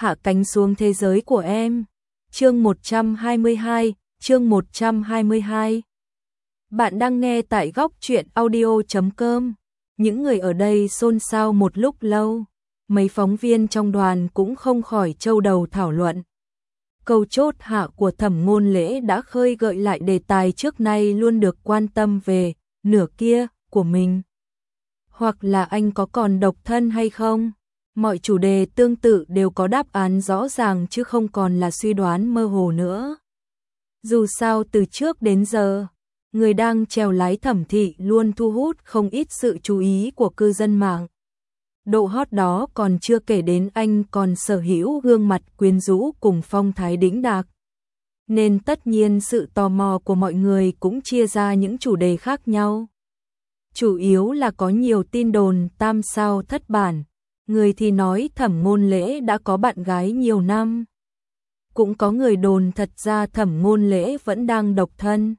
hạ cánh xuống thế giới của em. Chương 122, chương 122. Bạn đang nghe tại góc truyện audio.com. Những người ở đây xôn xao một lúc lâu, mấy phóng viên trong đoàn cũng không khỏi trâu đầu thảo luận. Câu chốt hạ của Thẩm Ngôn Lễ đã khơi gợi lại đề tài trước nay luôn được quan tâm về nửa kia của mình. Hoặc là anh có còn độc thân hay không? Mọi chủ đề tương tự đều có đáp án rõ ràng chứ không còn là suy đoán mơ hồ nữa. Dù sao từ trước đến giờ, người đang chèo lái Thẩm thị luôn thu hút không ít sự chú ý của cư dân mạng. Độ hot đó còn chưa kể đến anh còn sở hữu gương mặt quyến rũ cùng phong thái đĩnh đạc. Nên tất nhiên sự tò mò của mọi người cũng chia ra những chủ đề khác nhau. Chủ yếu là có nhiều tin đồn tam sao thất bản. Người thì nói Thẩm Ngôn Lễ đã có bạn gái nhiều năm. Cũng có người đồn thật ra Thẩm Ngôn Lễ vẫn đang độc thân.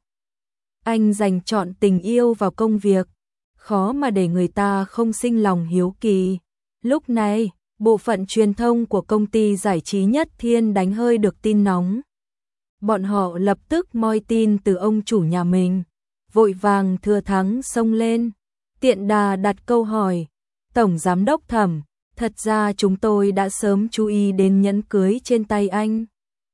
Anh dành trọn tình yêu vào công việc, khó mà để người ta không sinh lòng hiếu kỳ. Lúc này, bộ phận truyền thông của công ty giải trí Nhất Thiên đánh hơi được tin nóng. Bọn họ lập tức moi tin từ ông chủ nhà mình, vội vàng thừa thắng xông lên, tiện đà đặt câu hỏi. Tổng giám đốc Thẩm, thật ra chúng tôi đã sớm chú ý đến nhẫn cưới trên tay anh.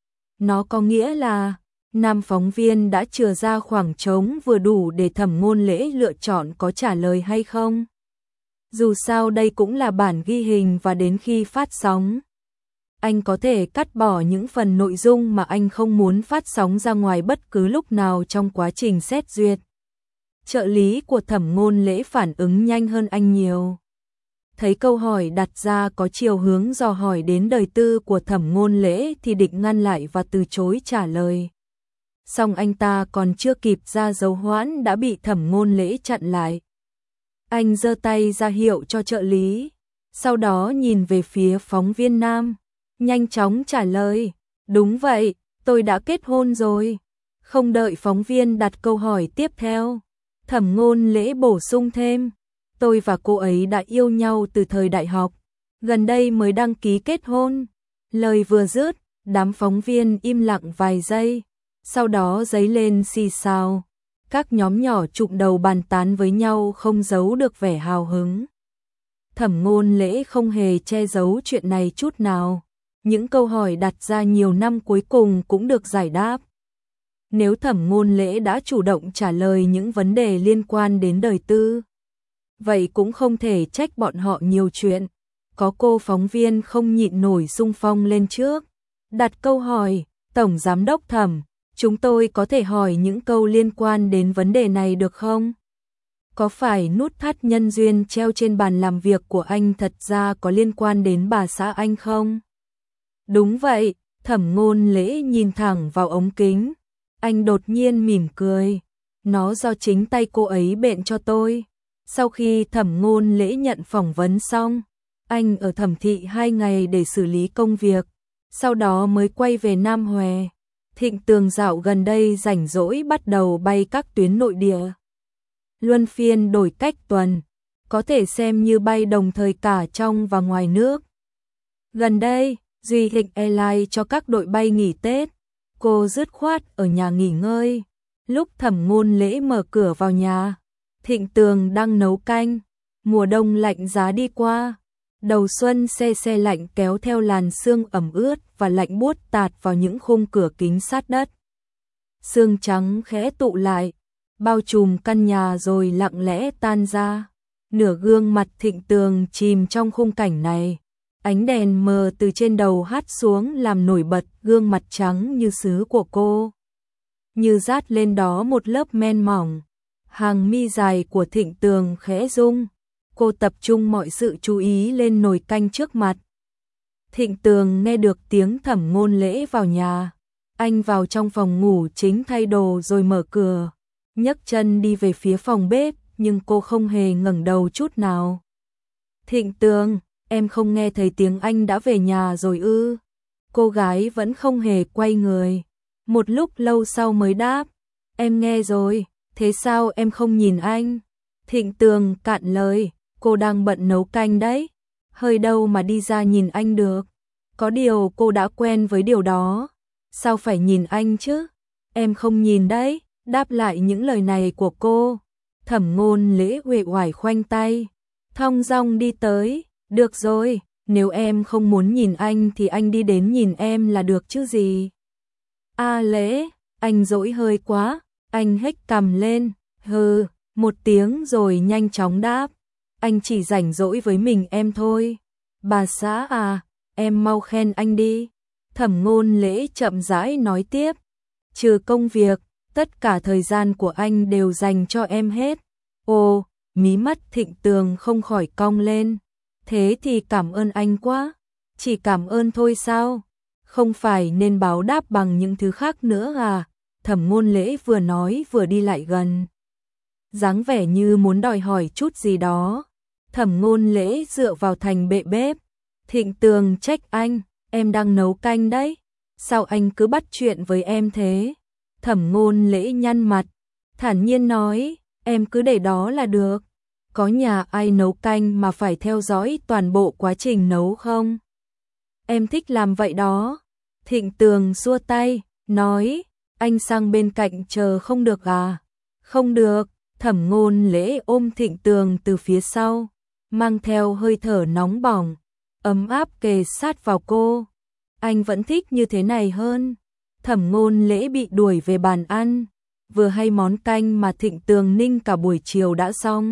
Nó có nghĩa là nam phóng viên đã chừa ra khoảng trống vừa đủ để Thẩm Ngôn Lễ lựa chọn có trả lời hay không. Dù sao đây cũng là bản ghi hình và đến khi phát sóng, anh có thể cắt bỏ những phần nội dung mà anh không muốn phát sóng ra ngoài bất cứ lúc nào trong quá trình xét duyệt. Trợ lý của Thẩm Ngôn Lễ phản ứng nhanh hơn anh nhiều. Thấy câu hỏi đặt ra có chiều hướng dò hỏi đến đời tư của Thẩm Ngôn Lễ thì định ngăn lại và từ chối trả lời. Song anh ta còn chưa kịp ra dấu hoãn đã bị Thẩm Ngôn Lễ chặn lại. Anh giơ tay ra hiệu cho trợ lý, sau đó nhìn về phía phóng viên nam, nhanh chóng trả lời, đúng vậy, tôi đã kết hôn rồi. Không đợi phóng viên đặt câu hỏi tiếp theo, Thẩm Ngôn Lễ bổ sung thêm, tôi và cô ấy đã yêu nhau từ thời đại học, gần đây mới đăng ký kết hôn. Lời vừa dứt, đám phóng viên im lặng vài giây, sau đó dấy lên xì xào. Các nhóm nhỏ chụm đầu bàn tán với nhau không giấu được vẻ hào hứng. Thẩm Ngôn Lễ không hề che giấu chuyện này chút nào. Những câu hỏi đặt ra nhiều năm cuối cùng cũng được giải đáp. Nếu Thẩm Ngôn Lễ đã chủ động trả lời những vấn đề liên quan đến đời tư, vậy cũng không thể trách bọn họ nhiều chuyện. Có cô phóng viên không nhịn nổi xung phong lên trước, đặt câu hỏi, Tổng Giám đốc Thẩm, chúng tôi có thể hỏi những câu liên quan đến vấn đề này được không? Có phải nút thắt nhân duyên treo trên bàn làm việc của anh thật ra có liên quan đến bà xã anh không? Đúng vậy, Thẩm Ngôn Lễ nhìn thẳng vào ống kính. Anh đột nhiên mỉm cười. Nó do chính tay cô ấy bện cho tôi. Sau khi Thẩm Ngôn Lễ nhận phỏng vấn xong, anh ở Thẩm thị 2 ngày để xử lý công việc, sau đó mới quay về Nam Hòe. Thịnh Tường dạo gần đây rảnh rỗi bắt đầu bay các tuyến nội địa. Luân phiên đổi cách tuần, có thể xem như bay đồng thời cả trong và ngoài nước. Gần đây, Duy Thịnh Airlines cho các đội bay nghỉ Tết, cô dứt khoát ở nhà nghỉ ngơi. Lúc Thẩm Ngôn Lễ mở cửa vào nhà, Thịnh Tường đang nấu canh, mùa đông lạnh giá đi qua. Đầu xuân se se lạnh kéo theo làn sương ẩm ướt và lạnh buốt tạt vào những khung cửa kính sát đất. Sương trắng khẽ tụ lại, bao trùm căn nhà rồi lặng lẽ tan ra. Nửa gương mặt Thịnh Tường chìm trong khung cảnh này. Ánh đèn mờ từ trên đầu hắt xuống làm nổi bật gương mặt trắng như sứ của cô. Như dát lên đó một lớp men mỏng. Hàng mi dài của Thịnh Tường khẽ rung. Cô tập trung mọi sự chú ý lên nồi canh trước mặt. Thịnh Tường nghe được tiếng Thẩm Ngôn Lễ vào nhà. Anh vào trong phòng ngủ chính thay đồ rồi mở cửa. Nhấc chân đi về phía phòng bếp, nhưng cô không hề ngẩng đầu chút nào. Thịnh Tường, em không nghe thấy tiếng anh đã về nhà rồi ư? Cô gái vẫn không hề quay người. Một lúc lâu sau mới đáp. Em nghe rồi, thế sao em không nhìn anh? Thịnh Tường cạn lời. Cô đang bận nấu canh đấy, hơi đâu mà đi ra nhìn anh được. Có điều cô đã quen với điều đó. Sao phải nhìn anh chứ? Em không nhìn đấy. Đáp lại những lời này của cô, Thẩm Ngôn Lễ uể oải khoanh tay, thong dong đi tới. Được rồi, nếu em không muốn nhìn anh thì anh đi đến nhìn em là được chứ gì. A Lễ, anh dỗi hơi quá. Anh hếch cằm lên, hừ, một tiếng rồi nhanh chóng đáp. Anh chỉ rảnh rỗi với mình em thôi. Bà xã à, em mau khen anh đi. Thẩm Ngôn Lễ chậm rãi nói tiếp. Trừ công việc, tất cả thời gian của anh đều dành cho em hết. Ồ, mí mắt Thịnh Tường không khỏi cong lên. Thế thì cảm ơn anh quá. Chỉ cảm ơn thôi sao? Không phải nên báo đáp bằng những thứ khác nữa à? Thẩm Ngôn Lễ vừa nói vừa đi lại gần, dáng vẻ như muốn đòi hỏi chút gì đó. Thẩm Ngôn Lễ dựa vào thành bệ bếp. Thịnh Tường trách anh, em đang nấu canh đấy. Sao anh cứ bắt chuyện với em thế? Thẩm Ngôn Lễ nhăn mặt, thản nhiên nói, em cứ để đó là được. Có nhà ai nấu canh mà phải theo dõi toàn bộ quá trình nấu không? Em thích làm vậy đó. Thịnh Tường xua tay, nói, anh sang bên cạnh chờ không được à? Không được. Thẩm Ngôn Lễ ôm Thịnh Tường từ phía sau, mang theo hơi thở nóng bỏng, ấm áp kề sát vào cô. Anh vẫn thích như thế này hơn. Thẩm Ngôn Lễ bị đuổi về bàn ăn, vừa hay món canh mà Thịnh Tường ninh cả buổi chiều đã xong.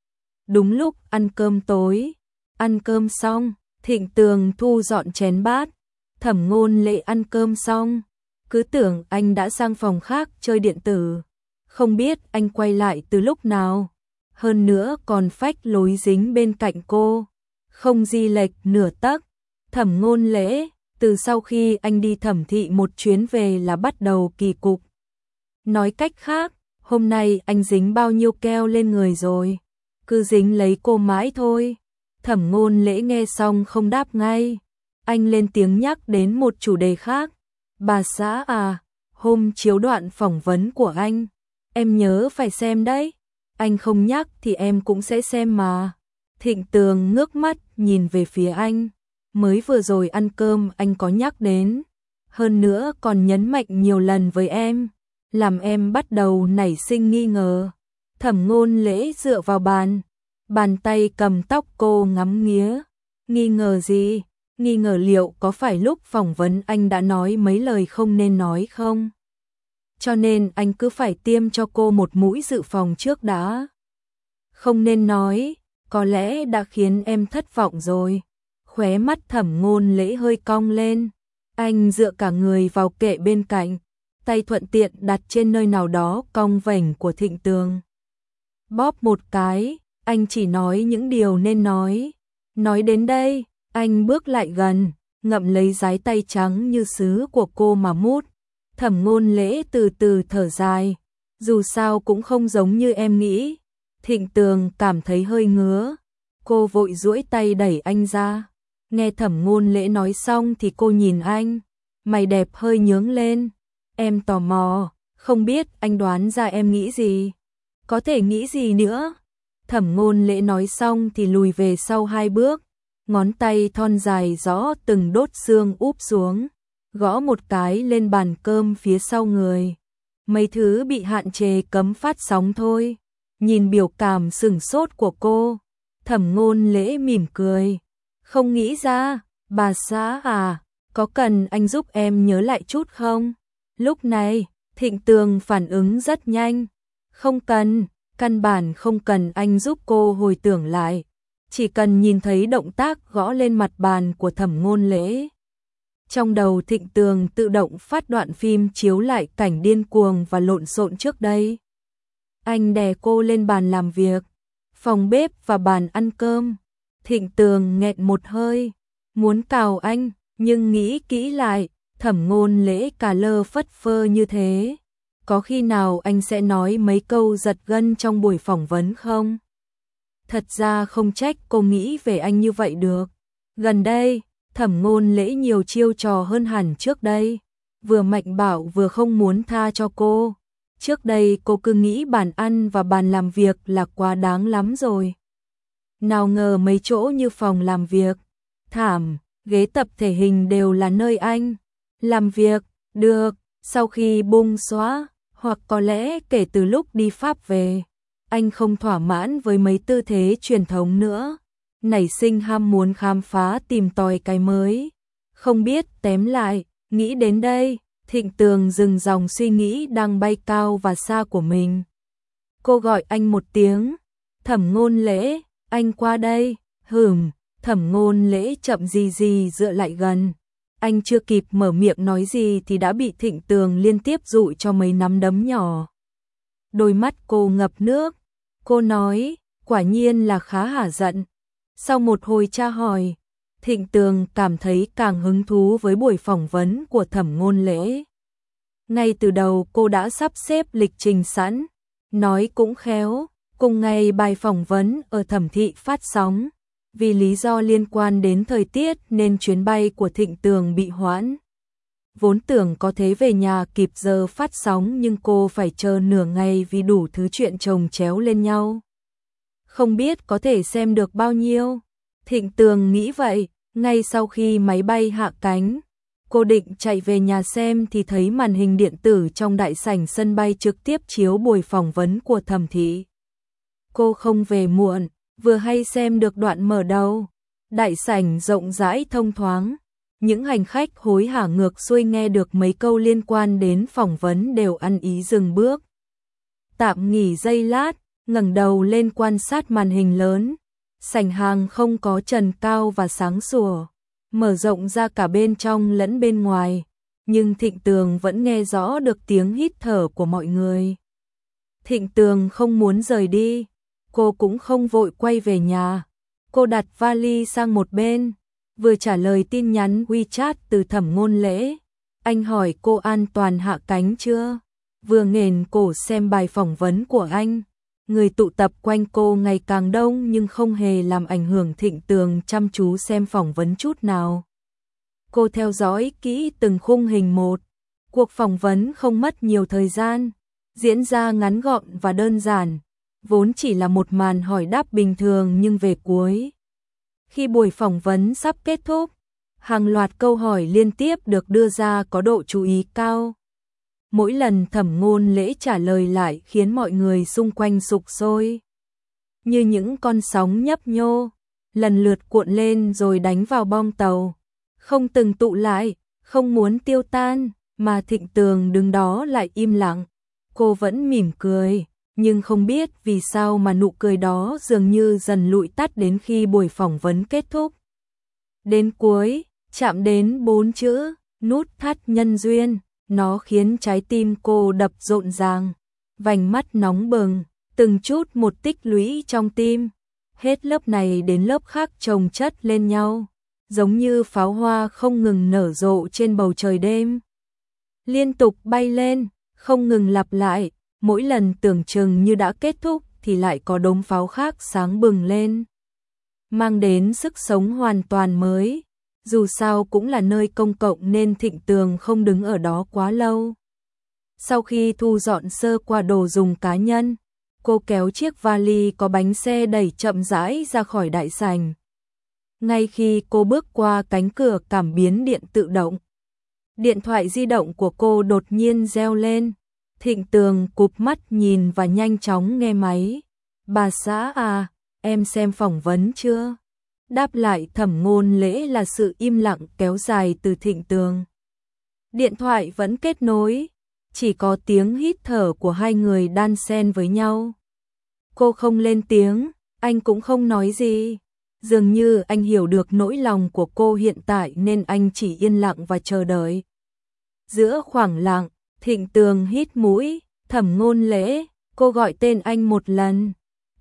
Đúng lúc ăn cơm tối, ăn cơm xong, Thịnh Tường thu dọn chén bát. Thẩm Ngôn Lễ ăn cơm xong, cứ tưởng anh đã sang phòng khác chơi điện tử. Không biết anh quay lại từ lúc nào. Hơn nữa còn phách lối dính bên cạnh cô, không di lệch nửa tấc. Thẩm Ngôn Lễ, từ sau khi anh đi thẩm thị một chuyến về là bắt đầu kỳ cục. Nói cách khác, hôm nay anh dính bao nhiêu keo lên người rồi? Cứ dính lấy cô mãi thôi. Thẩm Ngôn Lễ nghe xong không đáp ngay. Anh lên tiếng nhắc đến một chủ đề khác. Bà xã à, hôm chiếu đoạn phỏng vấn của anh, em nhớ phải xem đấy. Anh không nhắc thì em cũng sẽ xem mà. Thịnh Tường ngước mắt nhìn về phía anh. Mới vừa rồi ăn cơm anh có nhắc đến. Hơn nữa còn nhấn mạnh nhiều lần với em, làm em bắt đầu nảy sinh nghi ngờ. Thẩm Ngôn Lễ dựa vào bàn tay cầm tóc cô ngắm nghía. Nghi ngờ gì? Nghi ngờ liệu có phải lúc phỏng vấn anh đã nói mấy lời không nên nói không? Cho nên anh cứ phải tiêm cho cô một mũi dự phòng trước đã. Không nên nói, có lẽ đã khiến em thất vọng rồi. Khóe mắt Thẩm Ngôn Lễ hơi cong lên. Anh dựa cả người vào kệ bên cạnh, tay thuận tiện đặt trên nơi nào đó cong vành của Thịnh Tường. Bóp một cái, anh chỉ nói những điều nên nói. Nói đến đây, anh bước lại gần, ngậm lấy dái tay trắng như sứ của cô mà mút. Thẩm Ngôn Lễ từ từ thở dài. Dù sao cũng không giống như em nghĩ. Thịnh Tường cảm thấy hơi ngứa. Cô vội duỗi tay đẩy anh ra. Nghe Thẩm Ngôn Lễ nói xong thì cô nhìn anh, mày đẹp hơi nhướng lên. Em tò mò, không biết anh đoán ra em nghĩ gì? Có thể nghĩ gì nữa? Thẩm Ngôn Lễ nói xong thì lùi về sau 2 bước, ngón tay thon dài rõ từng đốt xương úp xuống, gõ một cái lên bàn cơm phía sau người. Mấy thứ bị hạn chế cấm phát sóng thôi. Nhìn biểu cảm sửng sốt của cô, Thẩm Ngôn Lễ mỉm cười. Không nghĩ ra, bà xã à, có cần anh giúp em nhớ lại chút không? Lúc này, Thịnh Tường phản ứng rất nhanh. Không cần, căn bản không cần anh giúp cô hồi tưởng lại. Chỉ cần nhìn thấy động tác gõ lên mặt bàn của Thẩm Ngôn Lễ. Trong đầu Thịnh Tường tự động phát đoạn phim chiếu lại cảnh điên cuồng và lộn xộn trước đây. Anh đè cô lên bàn làm việc, phòng bếp và bàn ăn cơm. Thịnh Tường nghẹn một hơi, muốn cào anh, nhưng nghĩ kỹ lại, Thẩm Ngôn Lễ cà lơ phất phơ như thế. Có khi nào anh sẽ nói mấy câu giật gân trong buổi phỏng vấn không? Thật ra không trách cô nghĩ về anh như vậy được. Gần đây, Thẩm Ngôn Lễ nhiều chiêu trò hơn hẳn trước đây. Vừa mạnh bạo vừa không muốn tha cho cô. Trước đây cô cứ nghĩ bàn ăn và bàn làm việc là quá đáng lắm rồi. Nào ngờ mấy chỗ như phòng làm việc, thảm, ghế tập thể hình đều là nơi anh làm việc. Được, sau khi bung xóa, hoặc có lẽ kể từ lúc đi Pháp về, anh không thỏa mãn với mấy tư thế truyền thống nữa, nảy sinh ham muốn khám phá tìm tòi cái mới. Không biết tém lại, nghĩ đến đây, Thịnh Tường dừng dòng suy nghĩ đang bay cao và xa của mình. Cô gọi anh một tiếng, Thẩm Ngôn Lễ, anh qua đây. Thẩm Ngôn Lễ chậm gì dựa lại gần. Anh chưa kịp mở miệng nói gì thì đã bị Thịnh Tường liên tiếp dụi cho mấy nắm đấm nhỏ. Đôi mắt cô ngập nước. Cô nói, quả nhiên là khá hả giận. Sau một hồi tra hỏi, Thịnh Tường cảm thấy càng hứng thú với buổi phỏng vấn của Thẩm Ngôn Lễ. Ngay từ đầu cô đã sắp xếp lịch trình sẵn, nói cũng khéo, cùng ngày bài phỏng vấn ở Thẩm thị phát sóng. Vì lý do liên quan đến thời tiết nên chuyến bay của Thịnh Tường bị hoãn. Vốn tưởng có thể về nhà kịp giờ phát sóng nhưng cô phải chờ nửa ngày vì đủ thứ chuyện chồng chéo lên nhau. Không biết có thể xem được bao nhiêu. Thịnh Tường nghĩ vậy, ngay sau khi máy bay hạ cánh, cô định chạy về nhà xem thì thấy màn hình điện tử trong đại sảnh sân bay trực tiếp chiếu buổi phỏng vấn của Thẩm thị. Cô không về muộn, vừa hay xem được đoạn mở đầu. Đại sảnh rộng rãi thông thoáng, những hành khách hối hả ngược xuôi nghe được mấy câu liên quan đến phỏng vấn đều ăn ý dừng bước. Tạm nghỉ giây lát, ngẩng đầu lên quan sát màn hình lớn. Sảnh hàng không có trần cao và sáng sủa, mở rộng ra cả bên trong lẫn bên ngoài, nhưng Thịnh Tường vẫn nghe rõ được tiếng hít thở của mọi người. Thịnh Tường không muốn rời đi, cô cũng không vội quay về nhà. Cô đặt vali sang một bên, vừa trả lời tin nhắn WeChat từ Thẩm Ngôn Lễ. Anh hỏi cô an toàn hạ cánh chưa? Vừa nghển cổ xem bài phỏng vấn của anh. Người tụ tập quanh cô ngày càng đông nhưng không hề làm ảnh hưởng Thịnh Tường chăm chú xem phỏng vấn chút nào. Cô theo dõi kỹ từng khung hình một. Cuộc phỏng vấn không mất nhiều thời gian, diễn ra ngắn gọn và đơn giản. Vốn chỉ là một màn hỏi đáp bình thường nhưng về cuối, khi buổi phỏng vấn sắp kết thúc, hàng loạt câu hỏi liên tiếp được đưa ra có độ chú ý cao. Mỗi lần Thẩm Ngôn Lễ trả lời lại khiến mọi người xung quanh sục sôi. Như những con sóng nhấp nhô, lần lượt cuộn lên rồi đánh vào bong tàu. Không từng tụ lại, không muốn tiêu tan, mà Thịnh Tường đứng đó lại im lặng. Cô vẫn mỉm cười, nhưng không biết vì sao mà nụ cười đó dường như dần lụi tắt đến khi buổi phỏng vấn kết thúc. Đến cuối, chạm đến 4 chữ, nút thắt nhân duyên. Nó khiến trái tim cô đập rộn ràng, vành mắt nóng bừng, từng chút một tích lũy trong tim. Hết lớp này đến lớp khác chồng chất lên nhau, giống như pháo hoa không ngừng nở rộ trên bầu trời đêm. Liên tục bay lên, không ngừng lặp lại, mỗi lần tưởng chừng như đã kết thúc thì lại có đốm pháo khác sáng bừng lên, mang đến sức sống hoàn toàn mới. Dù sao cũng là nơi công cộng nên Thịnh Tường không đứng ở đó quá lâu. Sau khi thu dọn sơ qua đồ dùng cá nhân, cô kéo chiếc vali có bánh xe đẩy chậm rãi ra khỏi đại sảnh. Ngay khi cô bước qua cánh cửa cảm biến điện tự động, điện thoại di động của cô đột nhiên reo lên. Thịnh Tường cụp mắt nhìn và nhanh chóng nghe máy. Bà xã à, em xem phỏng vấn chưa? Đáp lại Thẩm Ngôn Lễ là sự im lặng kéo dài từ Thịnh Tường. Điện thoại vẫn kết nối, chỉ có tiếng hít thở của hai người đan xen với nhau. Cô không lên tiếng, anh cũng không nói gì. Dường như anh hiểu được nỗi lòng của cô hiện tại nên anh chỉ yên lặng và chờ đợi. Giữa khoảng lặng, Thịnh Tường hít mũi. Thẩm Ngôn Lễ, cô gọi tên anh một lần.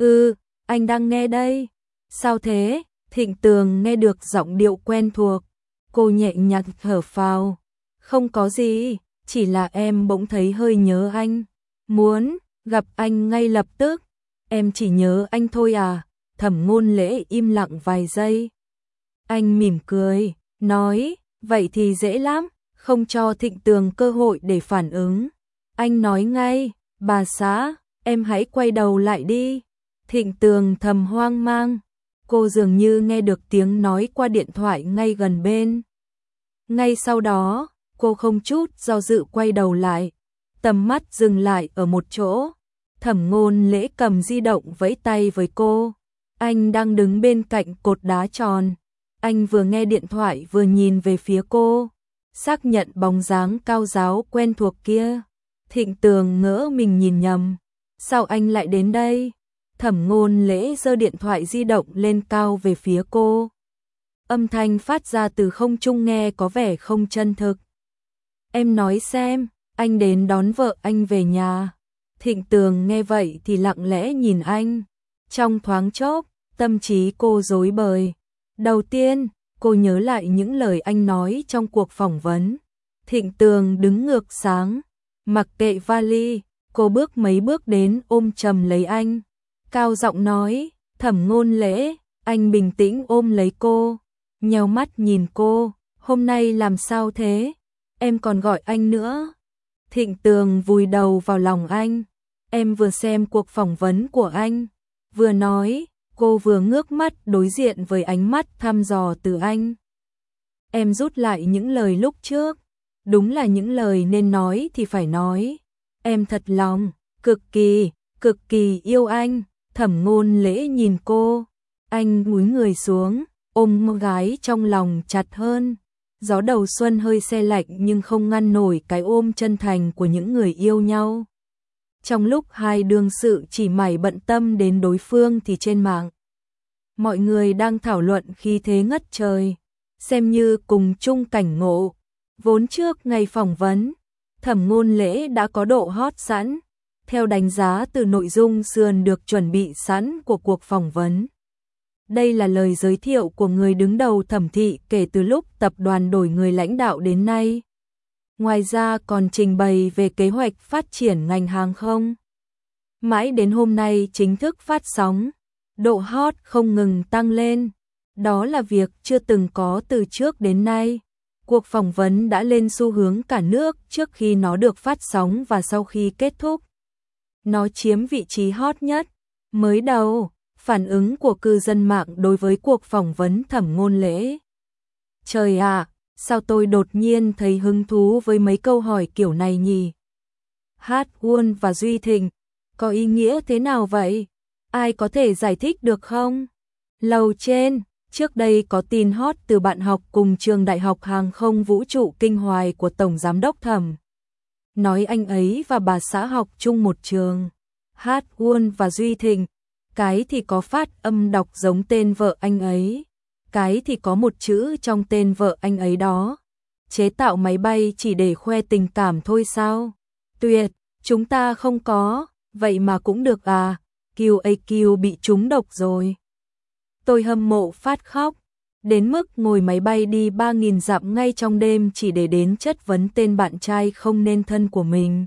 Anh đang nghe đây. Sao thế? Thịnh Tường nghe được giọng điệu quen thuộc. Cô nhẹ nhàng thở phào. Không có gì, chỉ là em bỗng thấy hơi nhớ anh. Muốn gặp anh ngay lập tức. Em chỉ nhớ anh thôi à? Thẩm Ngôn Lễ im lặng vài giây. Anh mỉm cười, nói, vậy thì dễ lắm, không cho Thịnh Tường cơ hội để phản ứng. Anh nói ngay, bà xã, em hãy quay đầu lại đi. Thịnh Tường thầm hoang mang. cô dường như nghe được tiếng nói qua điện thoại ngay gần bên. Ngay sau đó, cô không chút do dự quay đầu lại, tầm mắt dừng lại ở một chỗ. Thẩm Ngôn Lễ cầm di động vẫy tay với cô. Anh đang đứng bên cạnh cột đá tròn. Anh vừa nghe điện thoại vừa nhìn về phía cô, xác nhận bóng dáng cao ráo quen thuộc kia. Thịnh Tường ngỡ mình nhìn nhầm. Sao anh lại đến đây? Thẩm Ngôn Lễ giơ điện thoại di động lên cao về phía cô. Âm thanh phát ra từ không trung nghe có vẻ không chân thực. Em nói xem, anh đến đón vợ anh về nhà. Thịnh Tường nghe vậy thì lặng lẽ nhìn anh. Trong thoáng chốc, tâm trí cô rối bời. Đầu tiên, cô nhớ lại những lời anh nói trong cuộc phỏng vấn. Thịnh Tường đứng ngược sáng, mặc kệ vali, cô bước mấy bước đến ôm chầm lấy anh. Cao giọng nói, Thẩm Ngôn Lễ, anh bình tĩnh ôm lấy cô, nheo mắt nhìn cô, hôm nay làm sao thế? Em còn gọi anh nữa. Thịnh Tường vùi đầu vào lòng anh. Em vừa xem cuộc phỏng vấn của anh. Vừa nói, cô vừa ngước mắt đối diện với ánh mắt thăm dò từ anh. Em rút lại những lời lúc trước. Đúng là những lời nên nói thì phải nói. Em thật lòng, cực kỳ yêu anh. Thẩm Ngôn Lễ nhìn cô. Anh cúi người xuống, ôm gái trong lòng chặt hơn. Gió đầu xuân hơi se lạnh nhưng không ngăn nổi cái ôm chân thành của những người yêu nhau. Trong lúc hai đương sự chỉ mải bận tâm đến đối phương thì trên mạng, mọi người đang thảo luận khí thế ngất trời, xem như cùng chung cảnh ngộ. Vốn trước ngày phỏng vấn, Thẩm Ngôn Lễ đã có độ hot sẵn, theo đánh giá từ nội dung sườn được chuẩn bị sẵn của cuộc phỏng vấn. Đây là lời giới thiệu của người đứng đầu Thẩm thị kể từ lúc tập đoàn đổi người lãnh đạo đến nay. Ngoài ra còn trình bày về kế hoạch phát triển ngành hàng không. Mãi đến hôm nay chính thức phát sóng, độ hot không ngừng tăng lên. Đó là việc chưa từng có từ trước đến nay. Cuộc phỏng vấn đã lên xu hướng cả nước trước khi nó được phát sóng và sau khi kết thúc. Nó chiếm vị trí hot nhất. Mới đầu, phản ứng của cư dân mạng đối với cuộc phỏng vấn Thẩm Ngôn Lễ. Trời ạ, sao tôi đột nhiên thấy hứng thú với mấy câu hỏi kiểu này nhỉ? Hát Won và Duy Thịnh, có ý nghĩa thế nào vậy? Ai có thể giải thích được không? Lầu trên, trước đây có tin hot từ bạn học cùng trường Đại học Hàng không Vũ trụ Kinh Hoài của Tổng Giám đốc Thẩm. Nói anh ấy và bà xã học chung một trường. Hát Won và Duy Thịnh, cái thì có phát âm đọc giống tên vợ anh ấy, cái thì có một chữ trong tên vợ anh ấy đó. Chế tạo máy bay chỉ để khoe tình cảm thôi sao? Tuyệt, chúng ta không có, vậy mà cũng được à? QAQ bị trúng độc rồi. Tôi hâm mộ phát khóc, đến mức ngồi máy bay đi 3.000 dặm ngay trong đêm chỉ để đến chất vấn tên bạn trai không nên thân của mình.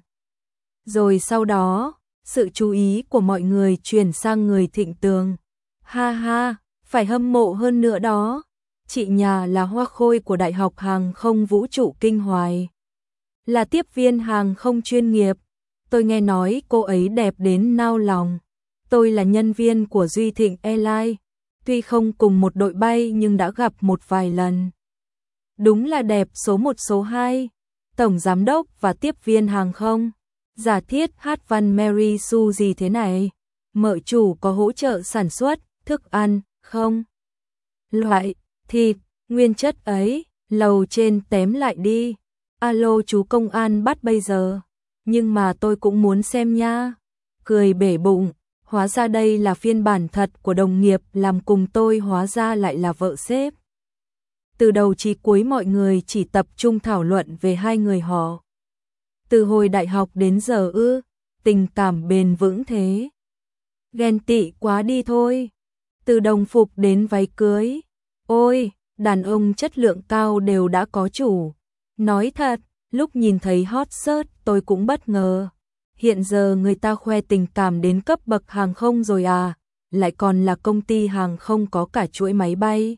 Rồi sau đó, sự chú ý của mọi người chuyển sang người Thịnh Tường. Ha ha, phải hâm mộ hơn nữa đó. Chị nhà là hoa khôi của Đại học Hàng không Vũ trụ Kinh Hoài. Là tiếp viên hàng không chuyên nghiệp. Tôi nghe nói cô ấy đẹp đến nao lòng. Tôi là nhân viên của Duy Thịnh Airlines. Tuy không cùng một đội bay nhưng đã gặp một vài lần. Đúng là đẹp số 1 số 2. Tổng giám đốc và tiếp viên hàng không. Giả thiết hát văn Mary Sue gì thế này? Mợ chủ có hỗ trợ sản xuất, thức ăn, không? Loại, thịt, nguyên chất ấy, lầu trên tém lại đi. Alo chú công an bắt bây giờ. Nhưng mà tôi cũng muốn xem nha. Cười bể bụng, hóa ra đây là phiên bản thật của đồng nghiệp làm cùng tôi, hóa ra lại là vợ sếp. Từ đầu chí cuối mọi người chỉ tập trung thảo luận về hai người họ. Từ hồi đại học đến giờ tình cảm bền vững thế. Ghen tị quá đi thôi. Từ đồng phục đến váy cưới. Ôi, đàn ông chất lượng cao đều đã có chủ. Nói thật, lúc nhìn thấy hot search tôi cũng bất ngờ. Hiện giờ người ta khoe tình cảm đến cấp bậc hàng không rồi à, lại còn là công ty hàng không có cả chuỗi máy bay.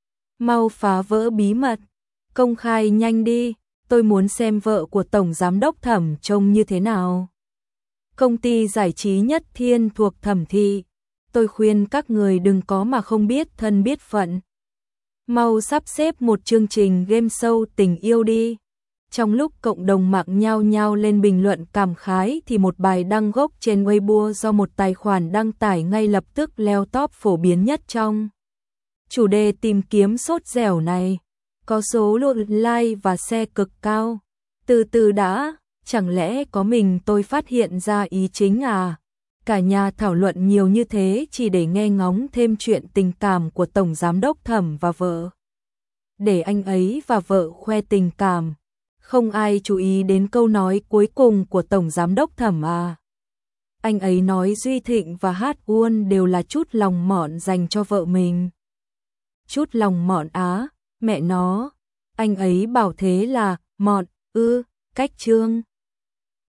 Mau phá vỡ bí mật, công khai nhanh đi, tôi muốn xem vợ của Tổng Giám đốc Thẩm trông như thế nào. Công ty giải trí Nhất Thiên thuộc Thẩm thị, tôi khuyên các người đừng có mà không biết thân biết phận. Mau sắp xếp một chương trình game show tình yêu đi. Trong lúc cộng đồng mạng nhao nhao lên bình luận cảm khái thì một bài đăng gốc trên Weibo do một tài khoản đăng tải ngay lập tức leo top phổ biến nhất trong chủ đề tìm kiếm sốt dẻo này. Có số lượng like và share cực cao. Từ từ đã, chẳng lẽ có mình tôi phát hiện ra ý chính à? Cả nhà thảo luận nhiều như thế chỉ để nghe ngóng thêm chuyện tình cảm của Tổng Giám đốc Thẩm và vợ. Để anh ấy và vợ khoe tình cảm. Không ai chú ý đến câu nói cuối cùng của Tổng Giám đốc Thẩm à. Anh ấy nói Duy Thịnh và Hát Uôn đều là chút lòng mọn dành cho vợ mình. Chút lòng mọn á, mẹ nó. Anh ấy bảo thế là mọn, cách Trương.